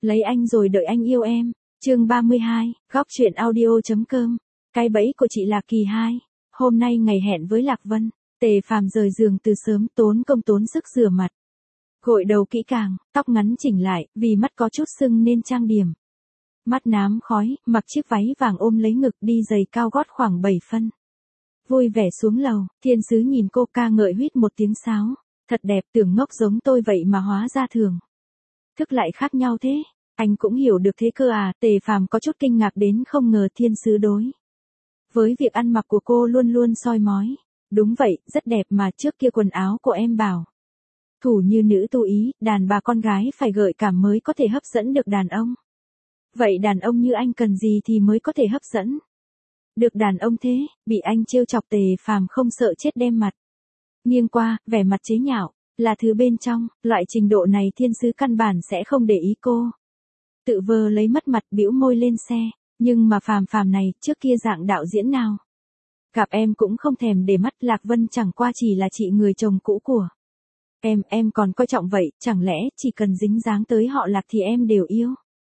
Lấy anh rồi đợi anh yêu em. Chương 32, góc truyện audio.com. Cái bẫy của chị Lạc Kỳ 2. Hôm nay ngày hẹn với Lạc Vân, Tề Phàm rời giường từ sớm, tốn công tốn sức rửa mặt. Gội đầu kỹ càng, tóc ngắn chỉnh lại, vì mắt có chút sưng nên trang điểm. Mắt nám khói, mặc chiếc váy vàng ôm lấy ngực, đi giày cao gót khoảng 7 phân. Vui vẻ xuống lầu, thiên sứ nhìn cô ca ngợi huýt một tiếng sáo. Thật đẹp, tưởng ngốc giống tôi vậy mà hóa ra thường thức lại khác nhau thế. Anh cũng hiểu được thế cơ à. Tề Phàm có chút kinh ngạc đến không ngờ thiên sứ đối với việc ăn mặc của cô luôn luôn soi mói. Đúng vậy, rất đẹp mà, trước kia quần áo của em bảo thủ như nữ tu ý, đàn bà con gái phải gợi cảm mới có thể hấp dẫn được đàn ông. Vậy đàn ông như anh cần gì thì mới có thể hấp dẫn được đàn ông thế? Bị anh trêu chọc, Tề Phàm không sợ chết đem mặt nghiêng qua, vẻ mặt chế nhạo. Là thứ bên trong, loại trình độ này thiên sứ căn bản sẽ không để ý cô. Tự vờ lấy mất mặt, bĩu môi lên xe. Nhưng mà Phàm này, trước kia dạng đạo diễn nào gặp em cũng không thèm để mắt. Lạc Vân chẳng qua chỉ là chị người chồng cũ của em còn coi trọng vậy, chẳng lẽ chỉ cần dính dáng tới họ Lạc thì em đều yêu?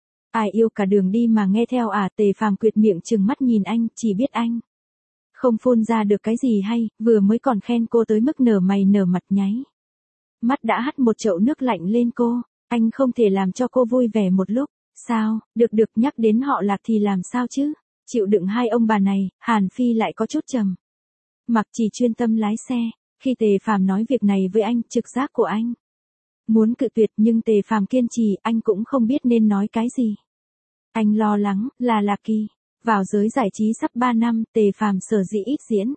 Ai yêu cả đường đi mà nghe theo à? Tề Phàm quyệt miệng trừng mắt nhìn anh, chỉ biết anh không phun ra được cái gì hay, vừa mới còn khen cô tới mức nở mày nở mặt nháy mắt đã hắt một chậu nước lạnh lên cô. Anh không thể làm cho cô vui vẻ một lúc, sao? Được, nhắc đến họ Lạc thì làm sao chứ? Chịu đựng hai ông bà này. Hàn Phi lại có chút trầm mặc, chỉ chuyên tâm lái xe. Khi Tề Phàm nói việc này với anh, trực giác của anh muốn cự tuyệt, nhưng Tề Phàm kiên trì, anh cũng không biết nên nói cái gì. Anh lo lắng là Lạc Kỳ vào giới giải trí sắp 3 năm, Tề Phàm sở dĩ ít diễn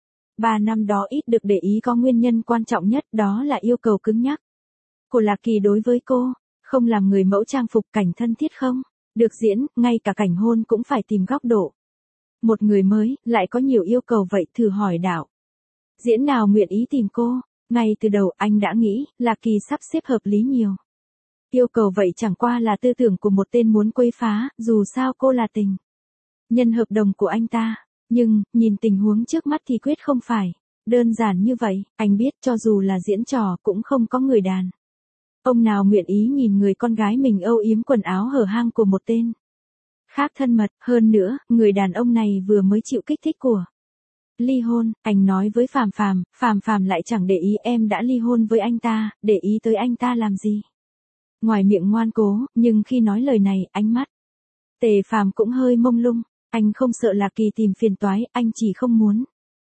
3 năm đó ít được để ý có nguyên nhân quan trọng nhất, đó là yêu cầu cứng nhắc của Lạc Kỳ đối với cô. Không làm người mẫu trang phục, cảnh thân thiết không được diễn, ngay cả cảnh hôn cũng phải tìm góc độ. Một người mới, lại có nhiều yêu cầu vậy. Thử hỏi đạo diễn nào nguyện ý tìm cô? Ngay từ đầu anh đã nghĩ, Lạc Kỳ sắp xếp hợp lý nhiều yêu cầu vậy chẳng qua là tư tưởng của một tên muốn quấy phá, dù sao cô là tình nhân hợp đồng của anh ta. Nhưng, nhìn tình huống trước mắt thì quyết không phải đơn giản như vậy. Anh biết cho dù là diễn trò cũng không có người đàn ông nào nguyện ý nhìn người con gái mình âu yếm quần áo hở hang của một tên khác thân mật. Hơn nữa, người đàn ông này vừa mới chịu kích thích của ly hôn. Anh nói với Phàm lại chẳng để ý. Em đã ly hôn với anh ta, để ý tới anh ta làm gì? Ngoài miệng ngoan cố, nhưng khi nói lời này, ánh mắt Tề Phàm cũng hơi mông lung. Anh không sợ Lạc Kỳ tìm phiền toái, anh chỉ không muốn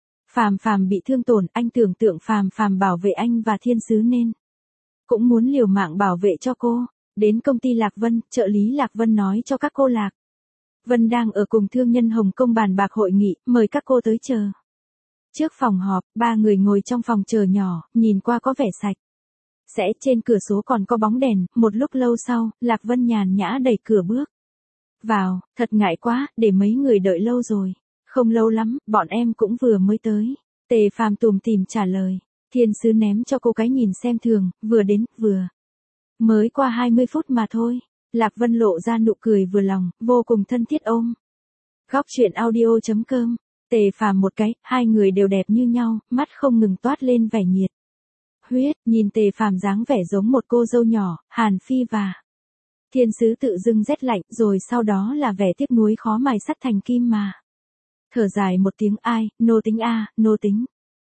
Phàm bị thương tổn. Anh tưởng tượng Phàm bảo vệ anh và thiên sứ nên cũng muốn liều mạng bảo vệ cho cô. Đến công ty Lạc Vân, trợ lý Lạc Vân nói cho các cô Lạc Vân đang ở cùng thương nhân Hồng Kông bàn bạc hội nghị, mời các cô tới chờ trước phòng họp. 3 người ngồi trong phòng chờ nhỏ, nhìn qua có vẻ sạch sẽ, trên cửa sổ còn có bóng đèn. Một lúc lâu sau, Lạc Vân nhàn nhã đẩy cửa bước vào. Thật ngại quá, để mấy người đợi lâu rồi. Không lâu lắm, bọn em cũng vừa mới tới. Tề Phàm tủm tỉm trả lời. Thiên sứ ném cho cô cái nhìn xem thường, vừa đến, vừa mới qua 20 phút mà thôi. Lạc Vân lộ ra nụ cười vừa lòng, vô cùng thân thiết ôm. Góc truyện audio.com. Tề Phàm một cái, hai người đều đẹp như nhau, mắt không ngừng toát lên vẻ nhiệt huyết. Nhìn Tề Phàm dáng vẻ giống một cô dâu nhỏ, Hàn Phi và thiên sứ tự dưng rét lạnh, rồi sau đó là vẻ tiếc nuối khó mài sắt thành kim mà. Thở dài một tiếng, ai, nô tính a, nô tính.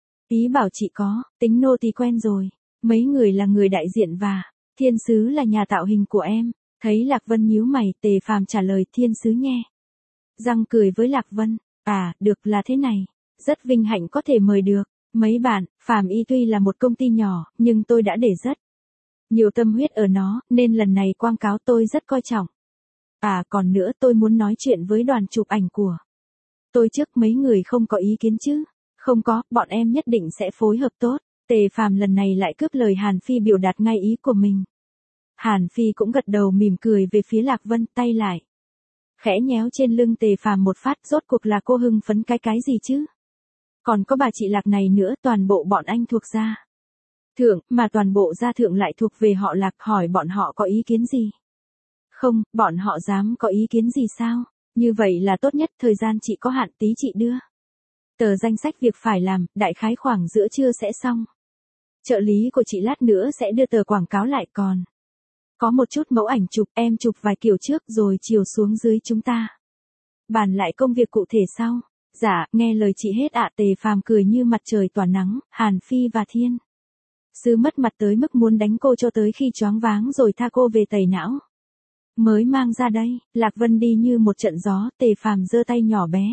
Ý bảo chị có, tính nô thì quen rồi. Mấy người là người đại diện và thiên sứ là nhà tạo hình của em. Thấy Lạc Vân nhíu mày, Tề Phàm trả lời. Thiên sứ nghe răng cười với Lạc Vân. À, được, là thế này. Rất vinh hạnh có thể mời được mấy bạn. Phàm Y tuy là một công ty nhỏ, nhưng tôi đã để rất nhiều tâm huyết ở nó, nên lần này quảng cáo tôi rất coi trọng. À, còn nữa, tôi muốn nói chuyện với đoàn chụp ảnh của tôi trước. Mấy người không có ý kiến chứ? Không có, bọn em nhất định sẽ phối hợp tốt. Tề Phàm lần này lại cướp lời Hàn Phi, biểu đạt ngay ý của mình. Hàn Phi cũng gật đầu mỉm cười về phía Lạc Vân, tay lại khẽ nhéo trên lưng Tề Phàm một phát. Rốt cuộc là cô hưng phấn cái gì chứ? Còn có bà chị Lạc này nữa, toàn bộ bọn anh thuộc gia thượng, mà toàn bộ gia thượng lại thuộc về họ Lạc. Hỏi bọn họ có ý kiến gì? Không, bọn họ dám có ý kiến gì sao? Như vậy là tốt nhất. Thời gian chị có hạn, tí chị đưa tờ danh sách việc phải làm, đại khái khoảng giữa trưa sẽ xong. Trợ lý của chị lát nữa sẽ đưa tờ quảng cáo lại. Còn Có một chút mẫu ảnh chụp, em chụp vài kiểu trước rồi chiều xuống dưới chúng ta bàn lại công việc cụ thể sau. Dạ, nghe lời chị hết ạ. Tề Phàm cười như mặt trời tỏa nắng. Hàn Phi và Thiên Sứ mất mặt tới mức muốn đánh cô cho tới khi choáng váng rồi tha cô về tẩy não. Mới mang ra đây, Lạc Vân đi như một trận gió. Tề Phàm giơ tay nhỏ bé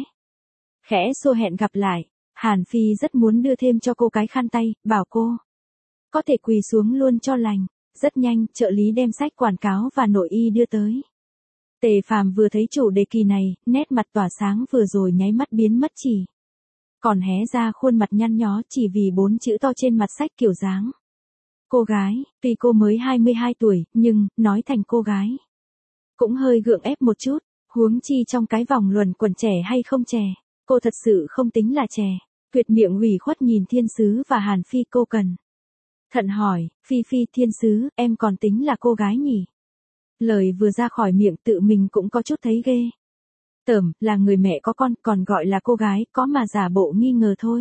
khẽ xô hẹn gặp lại. Hàn Phi rất muốn đưa thêm cho cô cái khăn tay, bảo cô có thể quỳ xuống luôn cho lành. Rất nhanh, trợ lý đem sách quảng cáo và nội y đưa tới. Tề Phàm vừa thấy chủ đề kỳ này, nét mặt tỏa sáng vừa rồi nháy mắt biến mất chỉ. Còn hé ra khuôn mặt nhăn nhó chỉ vì 4 chữ to trên mặt sách kiểu dáng. Cô gái, tuy cô mới 22 tuổi, nhưng, nói thành cô gái cũng hơi gượng ép một chút, huống chi trong cái vòng luẩn quẩn trẻ hay không trẻ. Cô thật sự không tính là trẻ. Tuyệt miệng ủy khuất nhìn Thiên Sứ và Hàn Phi. Cô cần thận hỏi, Phi Phi, Thiên Sứ, em còn tính là cô gái nhỉ? Lời vừa ra khỏi miệng tự mình cũng có chút thấy ghê tởm, là người mẹ có con, còn gọi là cô gái, có mà giả bộ nghi ngờ thôi.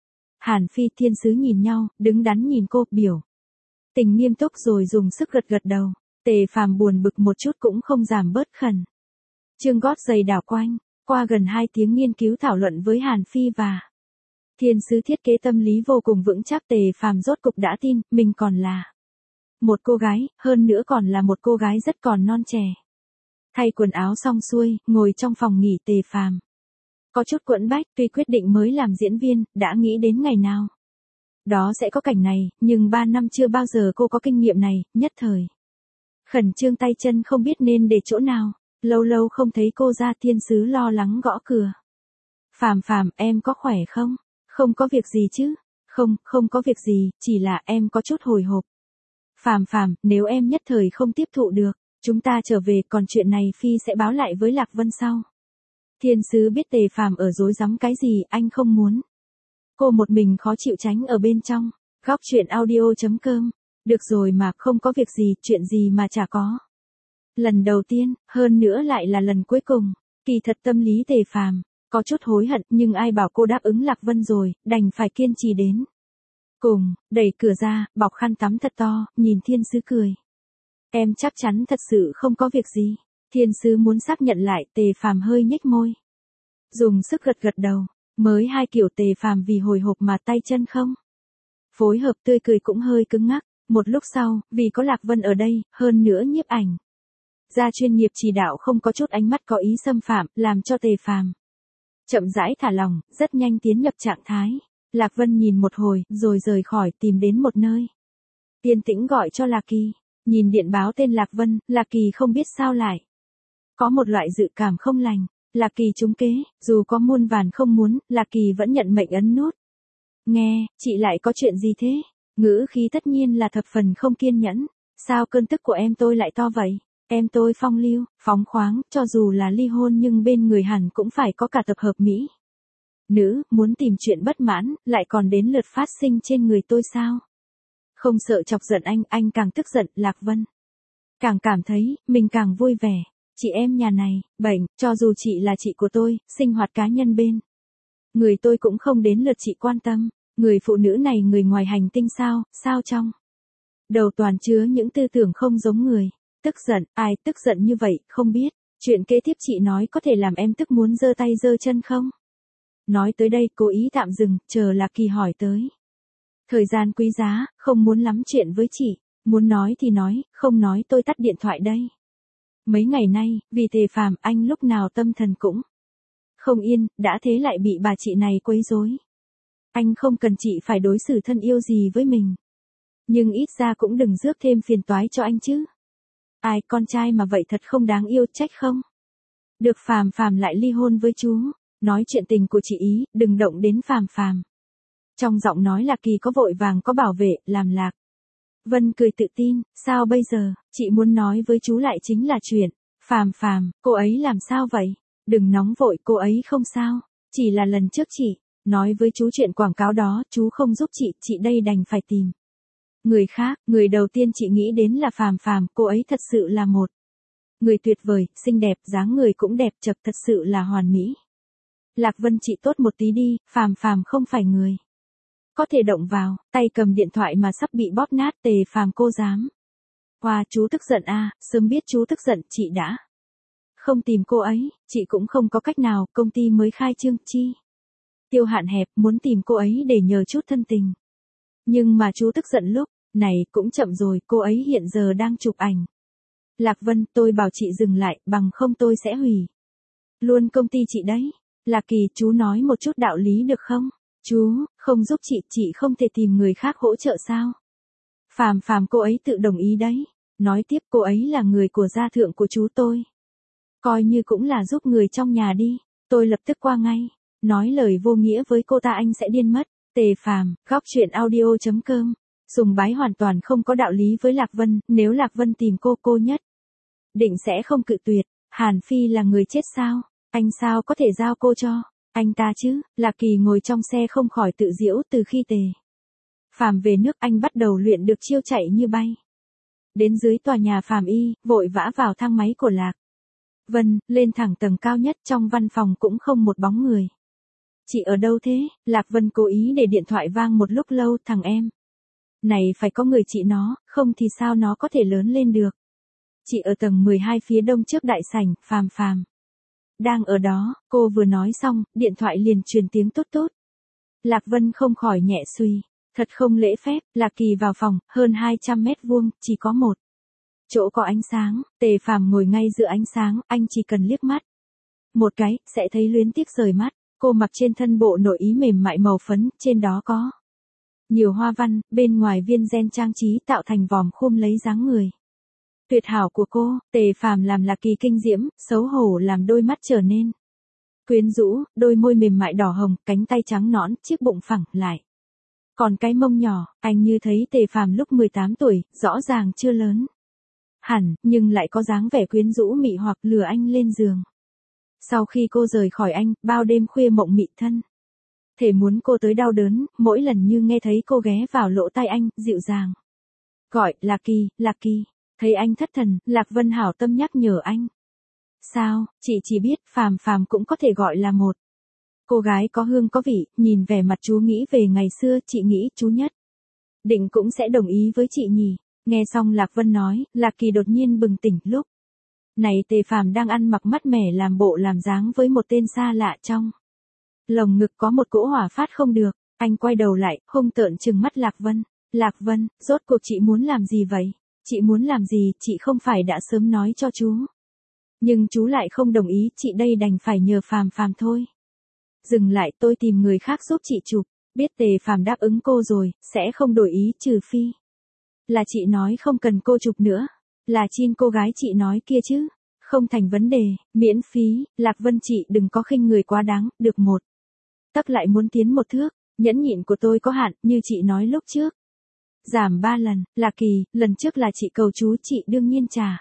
Hàn Phi, Thiên Sứ nhìn nhau, đứng đắn nhìn cô, biểu tình nghiêm túc rồi dùng sức gật gật đầu. Tề Phàm buồn bực một chút cũng không giảm bớt khẩn trương gót giày đảo quanh. Qua gần 2 tiếng nghiên cứu thảo luận với Hàn Phi và Thiên Sứ thiết kế tâm lý vô cùng vững chắc, Tề Phàm rốt cục đã tin, mình còn là một cô gái, hơn nữa còn là một cô gái rất còn non trẻ. Thay quần áo xong xuôi, ngồi trong phòng nghỉ. Tề Phàm có chút quẫn bách, tuy quyết định mới làm diễn viên, đã nghĩ đến ngày nào đó sẽ có cảnh này, nhưng 3 năm chưa bao giờ cô có kinh nghiệm này, nhất thời khẩn trương tay chân không biết nên để chỗ nào. Lâu lâu không thấy cô ra. Thiên Sứ lo lắng gõ cửa. Phàm Phàm, em có khỏe không? Không có việc gì chứ? Không có việc gì, chỉ là em có chút hồi hộp. Phàm Phàm, nếu em nhất thời không tiếp thụ được, chúng ta trở về, còn chuyện này Phi sẽ báo lại với Lạc Vân sau. Thiên Sứ biết Tề Phàm ở rối rắm cái gì, anh không muốn cô một mình khó chịu tránh ở bên trong. Góc truyện audio.com. Được rồi mà, không có việc gì, chuyện gì mà chả có. Lần đầu tiên, hơn nữa lại là lần cuối cùng. Kỳ thật tâm lý Tề Phàm có chút hối hận, nhưng ai bảo cô đáp ứng Lạc Vân rồi, đành phải kiên trì đến cùng. Đẩy cửa ra, bọc khăn tắm thật to, nhìn Thiên Sứ cười. Em chắc chắn thật sự không có việc gì. Thiên Sứ muốn xác nhận lại. Tề Phàm hơi nhếch môi, dùng sức gật gật đầu. Mới 2 kiểu. Tề Phàm vì hồi hộp mà tay chân không phối hợp, tươi cười cũng hơi cứng ngắc. Một lúc sau, vì có Lạc Vân ở đây, hơn nữa nhiếp ảnh ra chuyên nghiệp chỉ đạo không có chút ánh mắt có ý xâm phạm, làm cho Tề Phàm chậm rãi thả lòng, rất nhanh tiến nhập trạng thái. Lạc Vân nhìn một hồi, rồi rời khỏi, tìm đến một nơi yên tĩnh gọi cho Lạc Kỳ. Nhìn điện báo tên Lạc Vân, Lạc Kỳ không biết sao lại có một loại dự cảm không lành. Lạc Kỳ trúng kế, dù có muôn vàn không muốn, Lạc Kỳ vẫn nhận mệnh ấn nút. Nghe, chị lại có chuyện gì thế? Ngữ khí tất nhiên là thập phần không kiên nhẫn. Sao cơn tức của em tôi lại to vậy? Em tôi phong lưu, phóng khoáng, cho dù là ly hôn nhưng bên người hẳn cũng phải có cả tập hợp mỹ nữ, muốn tìm chuyện bất mãn, lại còn đến lượt phát sinh trên người tôi sao? Không sợ chọc giận anh càng tức giận. Lạc Vân càng cảm thấy, mình càng vui vẻ. Chị em nhà này, bệnh, cho dù chị là chị của tôi, sinh hoạt cá nhân bên người tôi cũng không đến lượt chị quan tâm. Người phụ nữ này người ngoài hành tinh sao trong đầu toàn chứa những tư tưởng không giống người. Tức giận, ai tức giận như vậy, không biết. Chuyện kế tiếp chị nói có thể làm em tức muốn giơ tay giơ chân không? Nói tới đây, cố ý tạm dừng, chờ Lạc Kỳ hỏi tới. Thời gian quý giá, không muốn lắm chuyện với chị. Muốn nói thì nói, không nói tôi tắt điện thoại đây. Mấy ngày nay, vì Tề Phàm, anh lúc nào tâm thần cũng không yên, đã thế lại bị bà chị này quấy rối. Anh không cần chị phải đối xử thân yêu gì với mình, nhưng ít ra cũng đừng rước thêm phiền toái cho anh chứ. Ai, con trai mà vậy thật không đáng yêu, trách không? Được Phàm Phàm lại ly hôn với chú. Nói chuyện tình của chị ý, đừng động đến Phàm Phàm. Trong giọng nói Lạc Kỳ có vội vàng có bảo vệ, làm Lạc Vân cười tự tin. Sao bây giờ, chị muốn nói với chú lại chính là chuyện Phàm Phàm, cô ấy làm sao vậy? Đừng nóng vội, cô ấy không sao. Chỉ là lần trước chị nói với chú chuyện quảng cáo đó, chú không giúp chị đây đành phải tìm người khác. Người đầu tiên chị nghĩ đến là Phàm Phàm, cô ấy thật sự là một người tuyệt vời, xinh đẹp, dáng người cũng đẹp chập, thật sự là hoàn mỹ. Lạc Vân, chị tốt một tí đi, Phàm Phàm không phải người có thể động vào. Tay cầm điện thoại mà sắp bị bóp nát. Tề Phàm, cô dám Hoa, chú tức giận à, sớm biết chú tức giận chị đã không tìm cô ấy, chị cũng không có cách nào, công ty mới khai trương chi. Tiêu hạn hẹp, muốn tìm cô ấy để nhờ chút thân tình. Nhưng mà chú tức giận lúc này cũng chậm rồi, cô ấy hiện giờ đang chụp ảnh. Lạc Vân, tôi bảo chị dừng lại, bằng không tôi sẽ hủy luôn công ty chị đấy. Lạc Kỳ, chú nói một chút đạo lý được không? Chú, không giúp chị không thể tìm người khác hỗ trợ sao? Phàm cô ấy tự đồng ý đấy. Nói tiếp, cô ấy là người của gia thượng của chú tôi. Coi như cũng là giúp người trong nhà đi. Tôi lập tức qua ngay. Nói lời vô nghĩa với cô ta anh sẽ điên mất. Tề Phàm, góc chuyện audio.com. Sùng bái hoàn toàn không có đạo lý với Lạc Vân, nếu Lạc Vân tìm cô nhất định sẽ không cự tuyệt. Hàn Phi là người chết sao? Anh sao có thể giao cô cho anh ta chứ? Lạc Kỳ ngồi trong xe không khỏi tự giễu, từ khi Tề Phàm về nước anh bắt đầu luyện được chiêu chạy như bay. Đến dưới tòa nhà Phàm Y, vội vã vào thang máy của Lạc Vân, lên thẳng tầng cao nhất, trong văn phòng cũng không một bóng người. Chị ở đâu thế? Lạc Vân cố ý để điện thoại vang một lúc lâu, thằng em này phải có người chị nó, không thì sao nó có thể lớn lên được. Chị ở tầng 12 phía đông trước đại sảnh, Phàm đang ở đó. Cô vừa nói xong, điện thoại liền truyền tiếng tốt tốt. Lạc Vân không khỏi nhẹ suy. Thật không lễ phép. Lạc Kỳ vào phòng, hơn 200 mét vuông, chỉ có một chỗ có ánh sáng. Tề Phàm ngồi ngay giữa ánh sáng, anh chỉ cần liếc mắt một cái, sẽ thấy luyến tiếc rời mắt. Cô mặc trên thân bộ nội y mềm mại màu phấn, trên đó có nhiều hoa văn, bên ngoài viên ren trang trí tạo thành vòm khum lấy dáng người tuyệt hảo của cô. Tề Phàm làm Lạc Kỳ kinh diễm, xấu hổ làm đôi mắt trở nên quyến rũ, đôi môi mềm mại đỏ hồng, cánh tay trắng nõn, chiếc bụng phẳng lại. Còn cái mông nhỏ, anh như thấy Tề Phàm lúc 18 tuổi, rõ ràng chưa lớn hẳn, nhưng lại có dáng vẻ quyến rũ mị hoặc lừa anh lên giường. Sau khi cô rời khỏi anh, bao đêm khuya mộng mị thân thể muốn cô tới đau đớn, mỗi lần như nghe thấy cô ghé vào lỗ tai anh, dịu dàng gọi, Lạc Kỳ. Thấy anh thất thần, Lạc Vân hảo tâm nhắc nhở anh. Sao, chị chỉ biết Phàm cũng có thể gọi là một cô gái có hương có vị. Nhìn vẻ mặt chú nghĩ về ngày xưa, chị nghĩ chú nhất định cũng sẽ đồng ý với chị nhỉ. Nghe xong Lạc Vân nói, Lạc Kỳ đột nhiên bừng tỉnh. Lúc này Tề Phàm đang ăn mặc mát mẻ làm bộ làm dáng với một tên xa lạ, trong lồng ngực có một cỗ hỏa phát không được. Anh quay đầu lại, hung tợn trừng mắt Lạc Vân. Lạc Vân, rốt cuộc chị muốn làm gì vậy? Chị muốn làm gì, chị không phải đã sớm nói cho chú. Nhưng chú lại không đồng ý, chị đây đành phải nhờ Phàm thôi. Dừng lại, tôi tìm người khác giúp chị chụp. Biết Tề Phàm đáp ứng cô rồi, sẽ không đổi ý, trừ phi là chị nói không cần cô chụp nữa. Là chin cô gái chị nói kia chứ. Không thành vấn đề, miễn phí. Lạc Vân, chị đừng có khinh người quá đáng, được một tấc lại muốn tiến một thước. Nhẫn nhịn của tôi có hạn, như chị nói lúc trước. Giảm 3 lần. Lạc Kỳ, lần trước là chị cầu chú, chị đương nhiên trả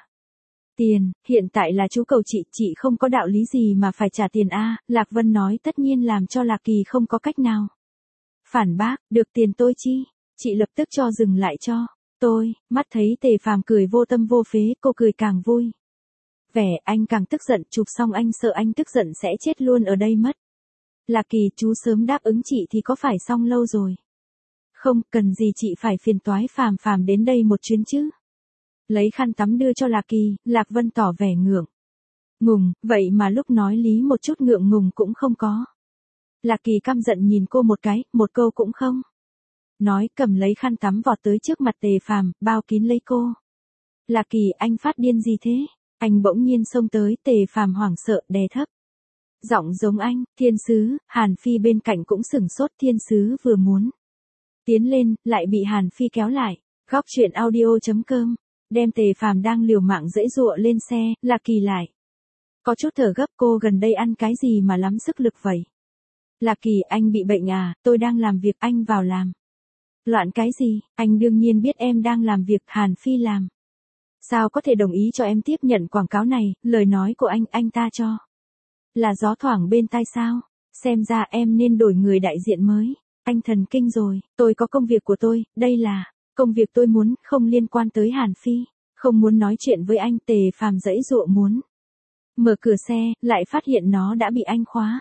tiền, hiện tại là chú cầu chị không có đạo lý gì mà phải trả tiền a. Lạc Vân nói tất nhiên làm cho Lạc Kỳ không có cách nào phản bác. Được tiền tôi chi? Chị lập tức cho dừng lại cho tôi. Mắt thấy Tề Phàm cười vô tâm vô phế, cô cười càng vui vẻ. Anh càng tức giận, chụp xong anh sợ anh tức giận sẽ chết luôn ở đây mất. Lạc Kỳ, chú sớm đáp ứng chị thì có phải xong lâu rồi. Không, cần gì chị phải phiền toái Phàm đến đây một chuyến chứ. Lấy khăn tắm đưa cho Lạc Kỳ, Lạc Vân tỏ vẻ ngượng ngùng, vậy mà lúc nói lý một chút ngượng ngùng cũng không có. Lạc Kỳ căm giận nhìn cô một cái, một câu cũng không nói, cầm lấy khăn tắm vọt tới trước mặt Tề Phàm, bao kín lấy cô. Lạc Kỳ, anh phát điên gì thế? Anh bỗng nhiên xông tới. Tề Phàm hoảng sợ, đè thấp giọng giống anh. Thiên sứ. Hàn Phi bên cạnh cũng sửng sốt. Thiên sứ vừa muốn tiến lên, lại bị Hàn Phi kéo lại. Góc chuyện audio.com. Đem Tề Phàm đang liều mạng giãy giụa lên xe. Lạc Kỳ lại có chút thở gấp. Cô gần đây ăn cái gì mà lắm sức lực vậy? Lạc Kỳ, anh bị bệnh à? Tôi đang làm việc, anh vào làm loạn cái gì? Anh đương nhiên biết em đang làm việc. Hàn Phi làm sao có thể đồng ý cho em tiếp nhận quảng cáo này? Lời nói của anh ta cho là gió thoảng bên tai sao? Xem ra em nên đổi người đại diện mới. Anh thần kinh rồi, tôi có công việc của tôi, đây là công việc tôi muốn, không liên quan tới Hàn Phi. Không muốn nói chuyện với anh. Tề Phàm giãy giụa muốn mở cửa xe, lại phát hiện nó đã bị anh khóa.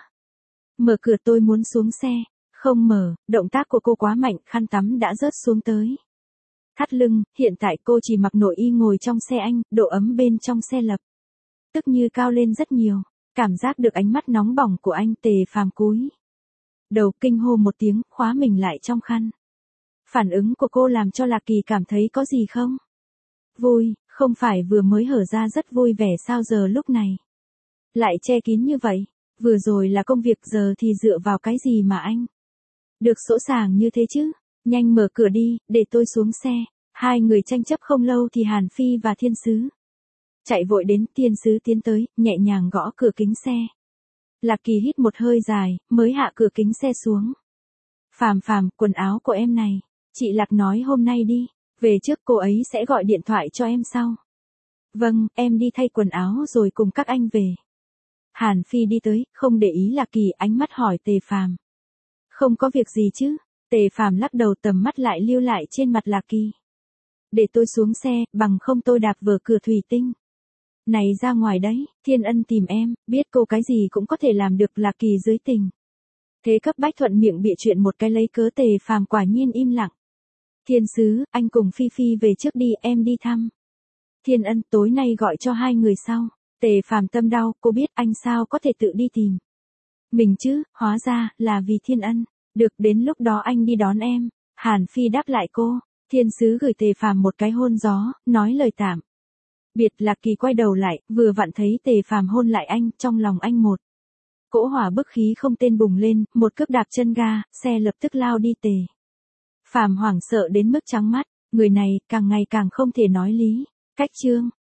Mở cửa, tôi muốn xuống xe. Không mở, động tác của cô quá mạnh, khăn tắm đã rớt xuống tới thắt lưng, hiện tại cô chỉ mặc nội y ngồi trong xe anh, độ ấm bên trong xe lập tức như cao lên rất nhiều. Cảm giác được ánh mắt nóng bỏng của anh, Tề Phàm cúi đầu kinh hô một tiếng, khóa mình lại trong khăn. Phản ứng của cô làm cho Lạc Kỳ cảm thấy có gì không? Vui, không phải vừa mới hở ra rất vui vẻ sao giờ lúc này lại che kín như vậy? Vừa rồi là công việc, giờ thì dựa vào cái gì mà anh được sỗ sàng như thế chứ? Nhanh mở cửa đi, để tôi xuống xe. Hai người tranh chấp không lâu thì Hàn Phi và Thiên Sứ chạy vội đến. Thiên Sứ tiến tới, nhẹ nhàng gõ cửa kính xe. Lạc Kỳ hít một hơi dài, mới hạ cửa kính xe xuống. Phàm Phàm, quần áo của em này. Chị Lạc nói hôm nay đi, về trước cô ấy sẽ gọi điện thoại cho em sau. Vâng, em đi thay quần áo rồi cùng các anh về. Hàn Phi đi tới, không để ý Lạc Kỳ, ánh mắt hỏi Tề Phàm. Không có việc gì chứ? Tề Phàm lắc đầu, tầm mắt lại lưu lại trên mặt Lạc Kỳ. Để tôi xuống xe, bằng không tôi đạp vở cửa thủy tinh này ra ngoài đấy. Thiên Ân tìm em, biết cô cái gì cũng có thể làm được. Lạc Kỳ dưới tình thế cấp bách thuận miệng bịa chuyện một cái lấy cớ. Tề Phàm quả nhiên im lặng. Thiên Sứ, anh cùng Phi Phi về trước đi, em đi thăm Thiên Ân, tối nay gọi cho hai người sau. Tề Phàm tâm đau, cô biết anh sao có thể tự đi tìm mình chứ, hóa ra là vì Thiên Ân. Được, đến lúc đó anh đi đón em. Hàn Phi đáp lại cô. Thiên Sứ gửi Tề Phàm một cái hôn gió, nói lời tạm biệt. Lạc Kỳ quay đầu lại, vừa vặn thấy Tề Phàm hôn lại anh, trong lòng anh một cỗ hỏa bức khí không tên bùng lên, một cước đạp chân ga, xe lập tức lao đi. Tề Phàm hoảng sợ đến mức trắng mắt, người này càng ngày càng không thể nói lý. Cách chương